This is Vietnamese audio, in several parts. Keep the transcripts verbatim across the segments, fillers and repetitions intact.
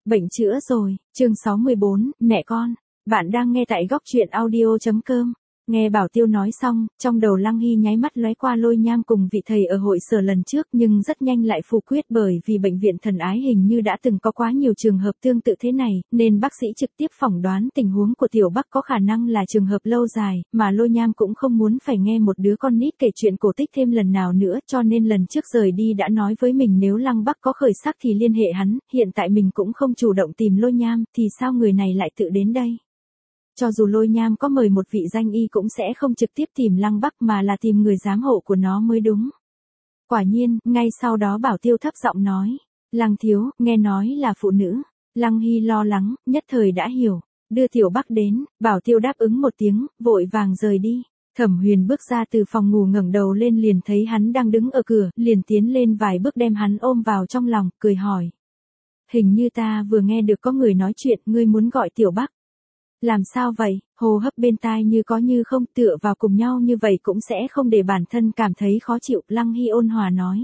Bệnh chữa rồi, chương sáu mươi bốn, mẹ con. Bạn đang nghe tại góc truyện audio chấm com. Nghe Bảo Tiêu nói xong, trong đầu Lăng Hy nháy mắt lóe qua Lôi Nham cùng vị thầy ở hội sở lần trước, nhưng rất nhanh lại phủ quyết bởi vì bệnh viện Thần Ái hình như đã từng có quá nhiều trường hợp tương tự thế này, nên bác sĩ trực tiếp phỏng đoán tình huống của Tiểu Bắc có khả năng là trường hợp lâu dài, mà Lôi Nham cũng không muốn phải nghe một đứa con nít kể chuyện cổ tích thêm lần nào nữa, cho nên lần trước rời đi đã nói với mình nếu Lăng Bắc có khởi sắc thì liên hệ hắn, hiện tại mình cũng không chủ động tìm Lôi Nham, thì sao người này lại tự đến đây? Cho dù Lôi Nham có mời một vị danh y cũng sẽ không trực tiếp tìm Lăng Bắc mà là tìm người giám hộ của nó mới đúng. Quả nhiên, ngay sau đó Bảo Tiêu thấp giọng nói, Lăng thiếu, nghe nói là phụ nữ. Lăng Hy lo lắng, nhất thời đã hiểu, đưa Tiểu Bắc đến, Bảo Tiêu đáp ứng một tiếng, vội vàng rời đi. Thẩm Huyền bước ra từ phòng ngủ ngẩng đầu lên liền thấy hắn đang đứng ở cửa, liền tiến lên vài bước đem hắn ôm vào trong lòng, cười hỏi. Hình như ta vừa nghe được có người nói chuyện, ngươi muốn gọi Tiểu Bắc. Làm sao vậy, hô hấp bên tai như có như không, tựa vào cùng nhau như vậy cũng sẽ không để bản thân cảm thấy khó chịu, Lăng Hy ôn hòa nói.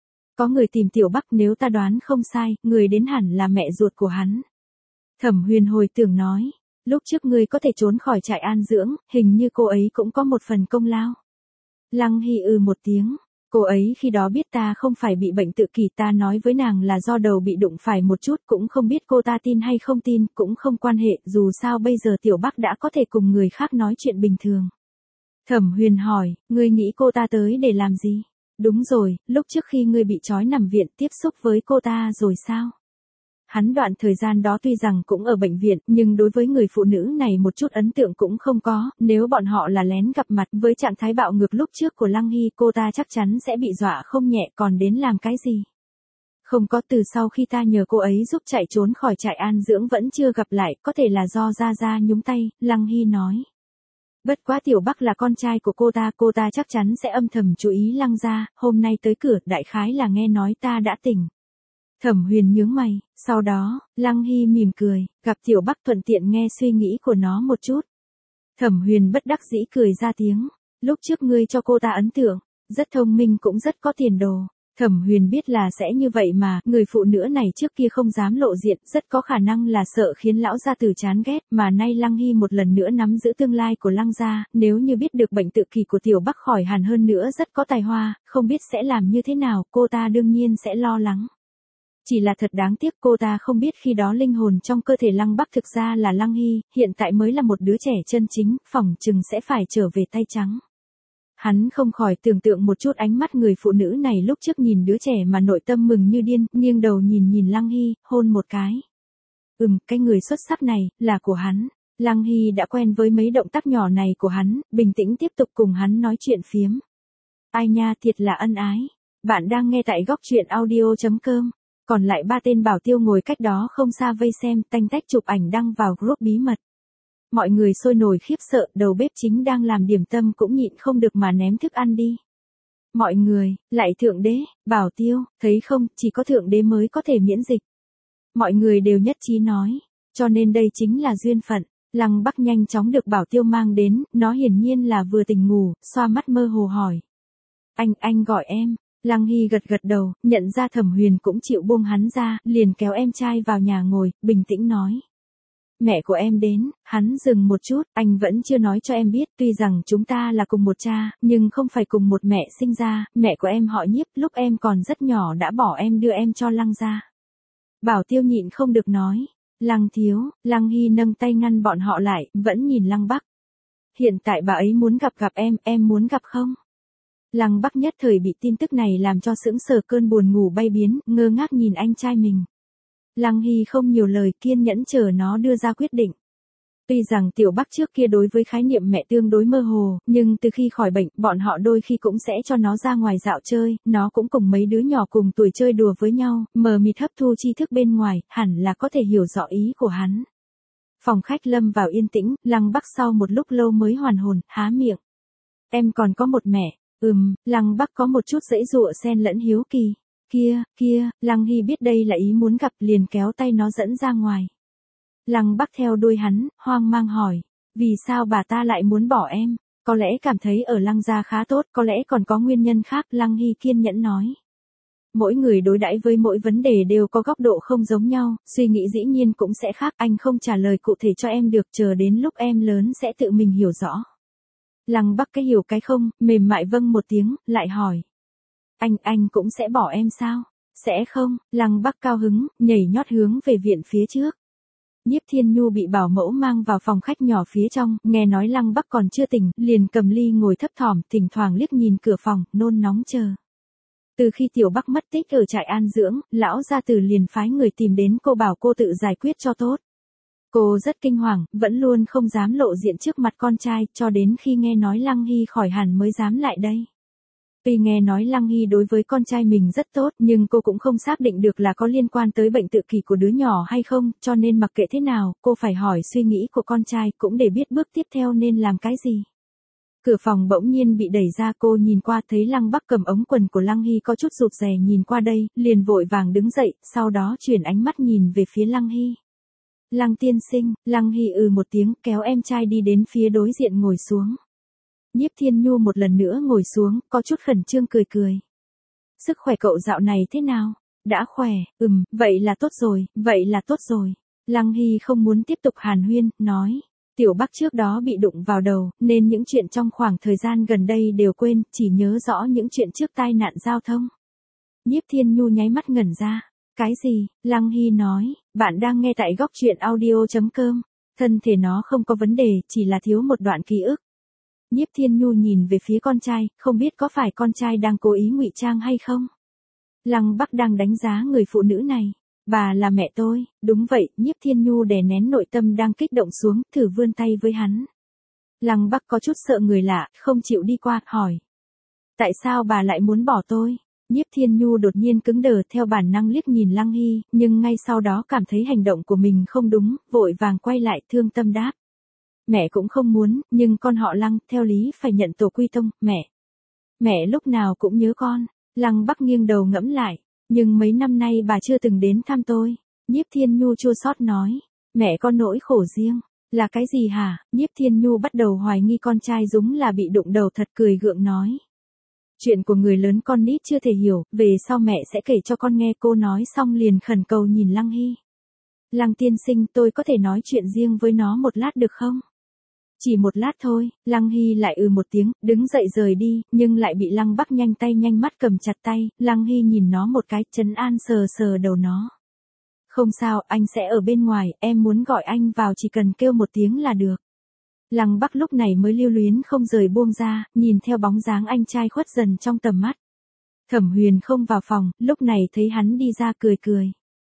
Có người tìm Tiểu Bắc, nếu ta đoán không sai, người đến hẳn là mẹ ruột của hắn. Thẩm Huyền hồi tưởng nói, lúc trước ngươi có thể trốn khỏi trại an dưỡng, hình như cô ấy cũng có một phần công lao. Lăng Hy ư một tiếng. Cô ấy khi đó biết ta không phải bị bệnh tự kỷ, ta nói với nàng là do đầu bị đụng phải một chút, cũng không biết cô ta tin hay không tin, cũng không quan hệ, dù sao bây giờ Tiểu Bắc đã có thể cùng người khác nói chuyện bình thường. Thẩm Huyền hỏi, ngươi nghĩ cô ta tới để làm gì? Đúng rồi, lúc trước khi ngươi bị trói nằm viện tiếp xúc với cô ta rồi sao? Hắn đoạn thời gian đó tuy rằng cũng ở bệnh viện, nhưng đối với người phụ nữ này một chút ấn tượng cũng không có, nếu bọn họ là lén gặp mặt với trạng thái bạo ngược lúc trước của Lăng Hy, cô ta chắc chắn sẽ bị dọa không nhẹ, còn đến làm cái gì? Không có, từ sau khi ta nhờ cô ấy giúp chạy trốn khỏi trại an dưỡng vẫn chưa gặp lại, có thể là do Gia Gia nhúng tay, Lăng Hy nói. Bất quá Tiểu Bắc là con trai của cô ta, cô ta chắc chắn sẽ âm thầm chú ý Lăng gia, hôm nay tới cửa, đại khái là nghe nói ta đã tỉnh. Thẩm Huyền nhướng mày, sau đó, Lăng Hy mỉm cười, gặp Tiểu Bắc thuận tiện nghe suy nghĩ của nó một chút. Thẩm Huyền bất đắc dĩ cười ra tiếng, lúc trước ngươi cho cô ta ấn tượng, rất thông minh cũng rất có tiền đồ. Thẩm Huyền biết là sẽ như vậy mà, người phụ nữ này trước kia không dám lộ diện, rất có khả năng là sợ khiến lão gia tử chán ghét, mà nay Lăng Hy một lần nữa nắm giữ tương lai của Lăng gia, nếu như biết được bệnh tự kỷ của Tiểu Bắc khỏi hẳn hơn nữa rất có tài hoa, không biết sẽ làm như thế nào, cô ta đương nhiên sẽ lo lắng. Chỉ là thật đáng tiếc cô ta không biết khi đó linh hồn trong cơ thể Lăng Bắc thực ra là Lăng Hy, hiện tại mới là một đứa trẻ chân chính, phỏng chừng sẽ phải trở về tay trắng. Hắn không khỏi tưởng tượng một chút ánh mắt người phụ nữ này lúc trước nhìn đứa trẻ mà nội tâm mừng như điên, nghiêng đầu nhìn nhìn Lăng Hy, hôn một cái. Ừm, cái người xuất sắc này, là của hắn. Lăng Hy đã quen với mấy động tác nhỏ này của hắn, bình tĩnh tiếp tục cùng hắn nói chuyện phiếm. Ai nha, thiệt là ân ái. Bạn đang nghe tại góc truyện audio chấm com. Còn lại ba tên Bảo Tiêu ngồi cách đó không xa vây xem, tanh tách chụp ảnh đăng vào group bí mật. Mọi người sôi nổi khiếp sợ, đầu bếp chính đang làm điểm tâm cũng nhịn không được mà ném thức ăn đi. Mọi người, lại Thượng Đế, Bảo Tiêu, thấy không, chỉ có Thượng Đế mới có thể miễn dịch. Mọi người đều nhất trí nói, cho nên đây chính là duyên phận. Lăng Bắc nhanh chóng được Bảo Tiêu mang đến, nó hiển nhiên là vừa tỉnh ngủ, xoa mắt mơ hồ hỏi. Anh, anh gọi em. Lăng Hy gật gật đầu, nhận ra Thẩm Huyền cũng chịu buông hắn ra, liền kéo em trai vào nhà ngồi, bình tĩnh nói. Mẹ của em đến, hắn dừng một chút, anh vẫn chưa nói cho em biết, tuy rằng chúng ta là cùng một cha, nhưng không phải cùng một mẹ sinh ra, mẹ của em họ Nhiếp, lúc em còn rất nhỏ đã bỏ em đưa em cho Lăng gia. Bảo Tiêu nhịn không được nói, Lăng thiếu, Lăng Hy nâng tay ngăn bọn họ lại, vẫn nhìn Lăng Bắc. Hiện tại bà ấy muốn gặp gặp em, em muốn gặp không? Lăng Bắc nhất thời bị tin tức này làm cho sững sờ, cơn buồn ngủ bay biến, ngơ ngác nhìn anh trai mình. Lăng Hy không nhiều lời, kiên nhẫn chờ nó đưa ra quyết định. Tuy rằng Tiểu Bắc trước kia đối với khái niệm mẹ tương đối mơ hồ, nhưng từ khi khỏi bệnh, bọn họ đôi khi cũng sẽ cho nó ra ngoài dạo chơi, nó cũng cùng mấy đứa nhỏ cùng tuổi chơi đùa với nhau, mờ mịt hấp thu tri thức bên ngoài, hẳn là có thể hiểu rõ ý của hắn. Phòng khách lâm vào yên tĩnh, Lăng Bắc sau một lúc lâu mới hoàn hồn, há miệng. Em còn có một mẹ. Ừm, Lăng Bắc có một chút dãy dụa xen lẫn hiếu kỳ. Kia, kia, Lăng Hy biết đây là ý muốn gặp liền kéo tay nó dẫn ra ngoài. Lăng Bắc theo đuôi hắn, hoang mang hỏi, vì sao bà ta lại muốn bỏ em? Có lẽ cảm thấy ở Lăng gia khá tốt, có lẽ còn có nguyên nhân khác, Lăng Hy kiên nhẫn nói. mỗi người đối đãi với mỗi vấn đề đều có góc độ không giống nhau, suy nghĩ dĩ nhiên cũng sẽ khác, anh không trả lời cụ thể cho em được, chờ đến lúc em lớn sẽ tự mình hiểu rõ. Lăng Bắc cái hiểu cái không, mềm mại vâng một tiếng, lại hỏi. Anh, anh cũng sẽ bỏ em sao? Sẽ không, Lăng Bắc cao hứng, nhảy nhót hướng về viện phía trước. Nhiếp Thiên Nhu bị bảo mẫu mang vào phòng khách nhỏ phía trong, nghe nói Lăng Bắc còn chưa tỉnh, liền cầm ly ngồi thấp thỏm, thỉnh thoảng liếc nhìn cửa phòng, nôn nóng chờ. Từ khi Tiểu Bắc mất tích ở trại an dưỡng, lão gia tử liền phái người tìm đến cô bảo cô tự giải quyết cho tốt. Cô rất kinh hoàng, vẫn luôn không dám lộ diện trước mặt con trai, cho đến khi nghe nói Lăng Hy khỏi hẳn mới dám lại đây. Tuy nghe nói Lăng Hy đối với con trai mình rất tốt, nhưng cô cũng không xác định được là có liên quan tới bệnh tự kỷ của đứa nhỏ hay không, cho nên mặc kệ thế nào, cô phải hỏi suy nghĩ của con trai cũng để biết bước tiếp theo nên làm cái gì. Cửa phòng bỗng nhiên bị đẩy ra, cô nhìn qua thấy Lăng Bắc cầm ống quần của Lăng Hy có chút rụt rè nhìn qua đây, liền vội vàng đứng dậy, sau đó chuyển ánh mắt nhìn về phía Lăng Hy. Lăng tiên sinh, Lăng Hy ừ một tiếng kéo em trai đi đến phía đối diện ngồi xuống. Nhiếp Thiên Nhu một lần nữa ngồi xuống, có chút khẩn trương cười cười. Sức khỏe cậu dạo này thế nào? Đã khỏe, ừm, vậy là tốt rồi, vậy là tốt rồi. Lăng Hy không muốn tiếp tục hàn huyên, nói. Tiểu Bắc trước đó bị đụng vào đầu, nên những chuyện trong khoảng thời gian gần đây đều quên, chỉ nhớ rõ những chuyện trước tai nạn giao thông. Nhiếp Thiên Nhu nháy mắt ngẩn ra. Cái gì? Lăng Hy nói, bạn đang nghe tại góc truyện audio chấm com. Thân thể nó không có vấn đề, chỉ là thiếu một đoạn ký ức. Nhiếp Thiên Nhu nhìn về phía con trai, không biết có phải con trai đang cố ý ngụy trang hay không? Lăng Bắc đang đánh giá người phụ nữ này. Bà là mẹ tôi, đúng vậy, Nhiếp Thiên Nhu đè nén nội tâm đang kích động xuống, thử vươn tay với hắn. Lăng Bắc có chút sợ người lạ, không chịu đi qua, hỏi. Tại sao bà lại muốn bỏ tôi? Nhiếp Thiên Nhu đột nhiên cứng đờ theo bản năng liếc nhìn Lăng Hy, nhưng ngay sau đó cảm thấy hành động của mình không đúng, vội vàng quay lại thương tâm đáp. Mẹ cũng không muốn, nhưng con họ Lăng, theo lý phải nhận tổ quy tông, mẹ. Mẹ lúc nào cũng nhớ con. Lăng Bắc nghiêng đầu ngẫm lại, nhưng mấy năm nay bà chưa từng đến thăm tôi. Nhiếp Thiên Nhu chua xót nói, mẹ có nỗi khổ riêng. Là cái gì hả? Nhiếp Thiên Nhu bắt đầu hoài nghi con trai Dũng là bị đụng đầu thật, cười gượng nói. Chuyện của người lớn con nít chưa thể hiểu, về sau mẹ sẽ kể cho con nghe. Cô nói xong liền khẩn cầu nhìn Lăng Hy. Lăng tiên sinh, tôi có thể nói chuyện riêng với nó một lát được không? Chỉ một lát thôi. Lăng Hy lại ừ một tiếng, đứng dậy rời đi, nhưng lại bị Lăng Bắc nhanh tay nhanh mắt cầm chặt tay. Lăng Hy nhìn nó một cái, trấn an sờ sờ đầu nó. Không sao, anh sẽ ở bên ngoài, em muốn gọi anh vào chỉ cần kêu một tiếng là được. Lăng Bắc lúc này mới lưu luyến không rời buông ra, nhìn theo bóng dáng anh trai khuất dần trong tầm mắt. Thẩm Huyền không vào phòng, lúc này thấy hắn đi ra cười cười.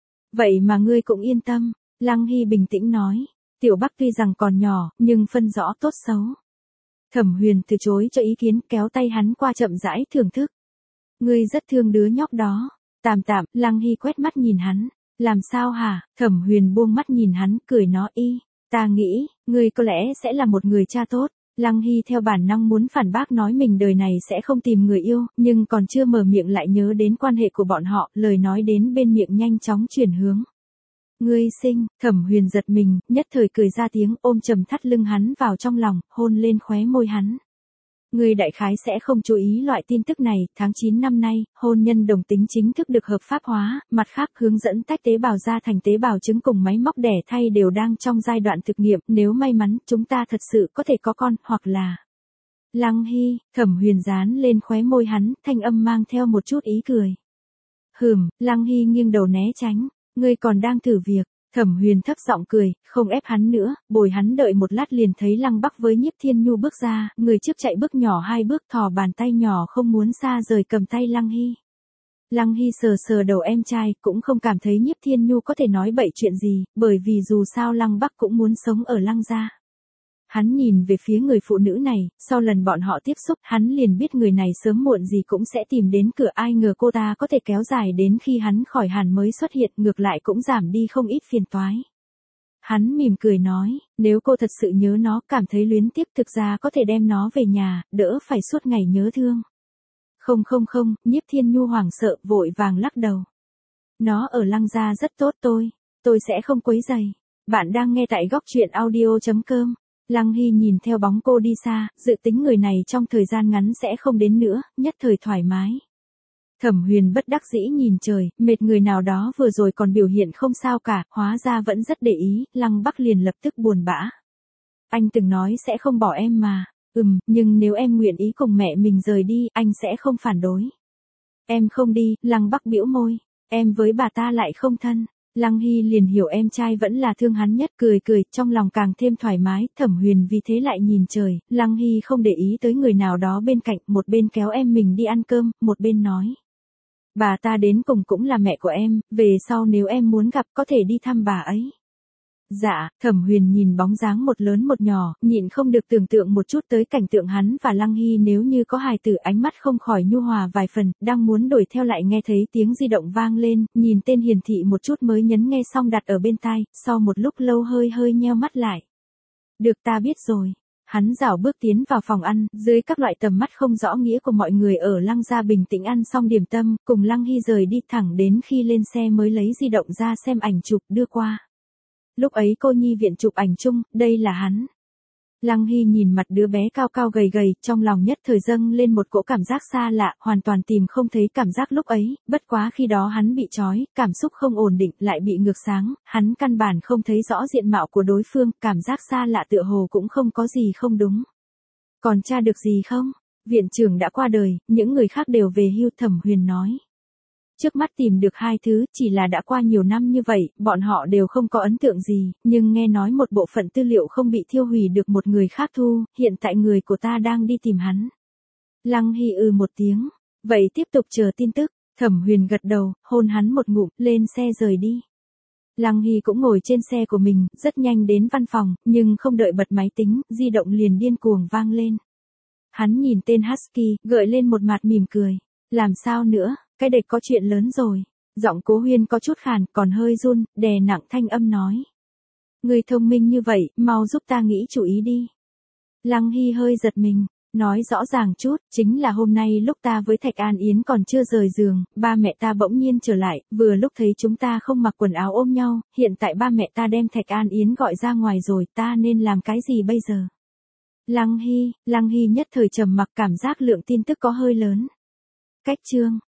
Vậy mà ngươi cũng yên tâm, Lăng Hy bình tĩnh nói. Tiểu Bắc tuy rằng còn nhỏ, nhưng phân rõ tốt xấu. Thẩm Huyền từ chối cho ý kiến, kéo tay hắn qua chậm rãi thưởng thức. Ngươi rất thương đứa nhóc đó. Tạm tạm, Lăng Hy quét mắt nhìn hắn. Làm sao hả? Thẩm Huyền buông mắt nhìn hắn, cười nó y. Ta nghĩ, ngươi có lẽ sẽ là một người cha tốt. Lăng Hy theo bản năng muốn phản bác nói mình đời này sẽ không tìm người yêu, nhưng còn chưa mở miệng lại nhớ đến quan hệ của bọn họ, lời nói đến bên miệng nhanh chóng chuyển hướng. Ngươi sinh, Thẩm Huyền giật mình, nhất thời cười ra tiếng, ôm chầm thắt lưng hắn vào trong lòng, hôn lên khóe môi hắn. Ngươi đại khái sẽ không chú ý loại tin tức này, tháng chín năm nay, hôn nhân đồng tính chính thức được hợp pháp hóa, mặt khác hướng dẫn tách tế bào ra thành tế bào trứng cùng máy móc đẻ thay đều đang trong giai đoạn thực nghiệm, nếu may mắn, chúng ta thật sự có thể có con, hoặc là... Lăng Hy, Thẩm Huyền dán lên khóe môi hắn, thanh âm mang theo một chút ý cười. Hừm, Lăng Hy nghiêng đầu né tránh, ngươi còn đang thử việc. Thẩm Huyền thấp giọng cười, không ép hắn nữa, bồi hắn đợi một lát liền thấy Lăng Bắc với Nhiếp Thiên Nhu bước ra, người trước chạy bước nhỏ hai bước, thò bàn tay nhỏ không muốn xa rời cầm tay Lăng Hy. Lăng Hy sờ sờ đầu em trai, cũng không cảm thấy Nhiếp Thiên Nhu có thể nói bậy chuyện gì, bởi vì dù sao Lăng Bắc cũng muốn sống ở Lăng gia. Hắn nhìn về phía người phụ nữ này, sau lần bọn họ tiếp xúc, hắn liền biết người này sớm muộn gì cũng sẽ tìm đến cửa, ai ngờ cô ta có thể kéo dài đến khi hắn khỏi hẳn mới xuất hiện, ngược lại cũng giảm đi không ít phiền toái. Hắn mỉm cười nói, nếu cô thật sự nhớ nó, cảm thấy luyến tiếc, thực ra có thể đem nó về nhà, đỡ phải suốt ngày nhớ thương. Không không không, Nhiếp Thiên Nhu hoảng sợ, vội vàng lắc đầu. Nó ở Lăng gia rất tốt, tôi, tôi sẽ không quấy rầy. Bạn đang nghe tại góc truyện audio chấm com. Lăng Hy nhìn theo bóng cô đi xa, dự tính người này trong thời gian ngắn sẽ không đến nữa, nhất thời thoải mái. Thẩm Huyền bất đắc dĩ nhìn trời, mệt người nào đó vừa rồi còn biểu hiện không sao cả, hóa ra vẫn rất để ý, Lăng Bắc liền lập tức buồn bã. Anh từng nói sẽ không bỏ em mà, ừm, nhưng nếu em nguyện ý cùng mẹ mình rời đi, anh sẽ không phản đối. Em không đi, Lăng Bắc bĩu môi, em với bà ta lại không thân. Lăng Hy liền hiểu em trai vẫn là thương hắn nhất, cười cười, trong lòng càng thêm thoải mái, Thẩm Huyền vì thế lại nhìn trời, Lăng Hy không để ý tới người nào đó bên cạnh, một bên kéo em mình đi ăn cơm, một bên nói. Bà ta đến cùng cũng là mẹ của em, về sau nếu em muốn gặp có thể đi thăm bà ấy. Dạ, Thẩm Huyền nhìn bóng dáng một lớn một nhỏ, nhịn không được tưởng tượng một chút tới cảnh tượng hắn và Lăng Hy nếu như có hài tử, ánh mắt không khỏi nhu hòa vài phần, đang muốn đuổi theo lại nghe thấy tiếng di động vang lên, nhìn tên hiển thị một chút mới nhấn nghe xong đặt ở bên tai, sau một lúc lâu hơi hơi nheo mắt lại. Được, ta biết rồi. Hắn rảo bước tiến vào phòng ăn, dưới các loại tầm mắt không rõ nghĩa của mọi người ở Lăng gia bình tĩnh ăn xong điểm tâm, cùng Lăng Hy rời đi thẳng đến khi lên xe mới lấy di động ra xem ảnh chụp đưa qua. Lúc ấy cô nhi viện chụp ảnh chung, đây là hắn. Lăng Hy nhìn mặt đứa bé cao cao gầy gầy, trong lòng nhất thời dâng lên một cỗ cảm giác xa lạ, hoàn toàn tìm không thấy cảm giác lúc ấy, bất quá khi đó hắn bị trói, cảm xúc không ổn định, lại bị ngược sáng, hắn căn bản không thấy rõ diện mạo của đối phương, cảm giác xa lạ tựa hồ cũng không có gì không đúng. Còn tra được gì không? Viện trưởng đã qua đời, những người khác đều về hưu, Thẩm Huyền nói. Trước mắt tìm được hai thứ, chỉ là đã qua nhiều năm như vậy, bọn họ đều không có ấn tượng gì, nhưng nghe nói một bộ phận tư liệu không bị thiêu hủy được một người khác thu, hiện tại người của ta đang đi tìm hắn. Lăng Hy ư một tiếng, vậy tiếp tục chờ tin tức, Thẩm Huyền gật đầu, hôn hắn một ngụm, lên xe rời đi. Lăng Hy cũng ngồi trên xe của mình, rất nhanh đến văn phòng, nhưng không đợi bật máy tính, di động liền điên cuồng vang lên. Hắn nhìn tên Husky, gợi lên một mặt mỉm cười, làm sao nữa? Cái địch có chuyện lớn rồi. Giọng Cố Huyên có chút khàn, còn hơi run, đè nặng thanh âm nói. Người thông minh như vậy, mau giúp ta nghĩ chủ ý đi. Lăng Hy hơi giật mình, nói rõ ràng chút, chính là hôm nay lúc ta với Thạch An Yến còn chưa rời giường, ba mẹ ta bỗng nhiên trở lại, vừa lúc thấy chúng ta không mặc quần áo ôm nhau, hiện tại ba mẹ ta đem Thạch An Yến gọi ra ngoài rồi, ta nên làm cái gì bây giờ? Lăng Hy, Lăng Hy nhất thời trầm mặc, cảm giác lượng tin tức có hơi lớn. Cách chương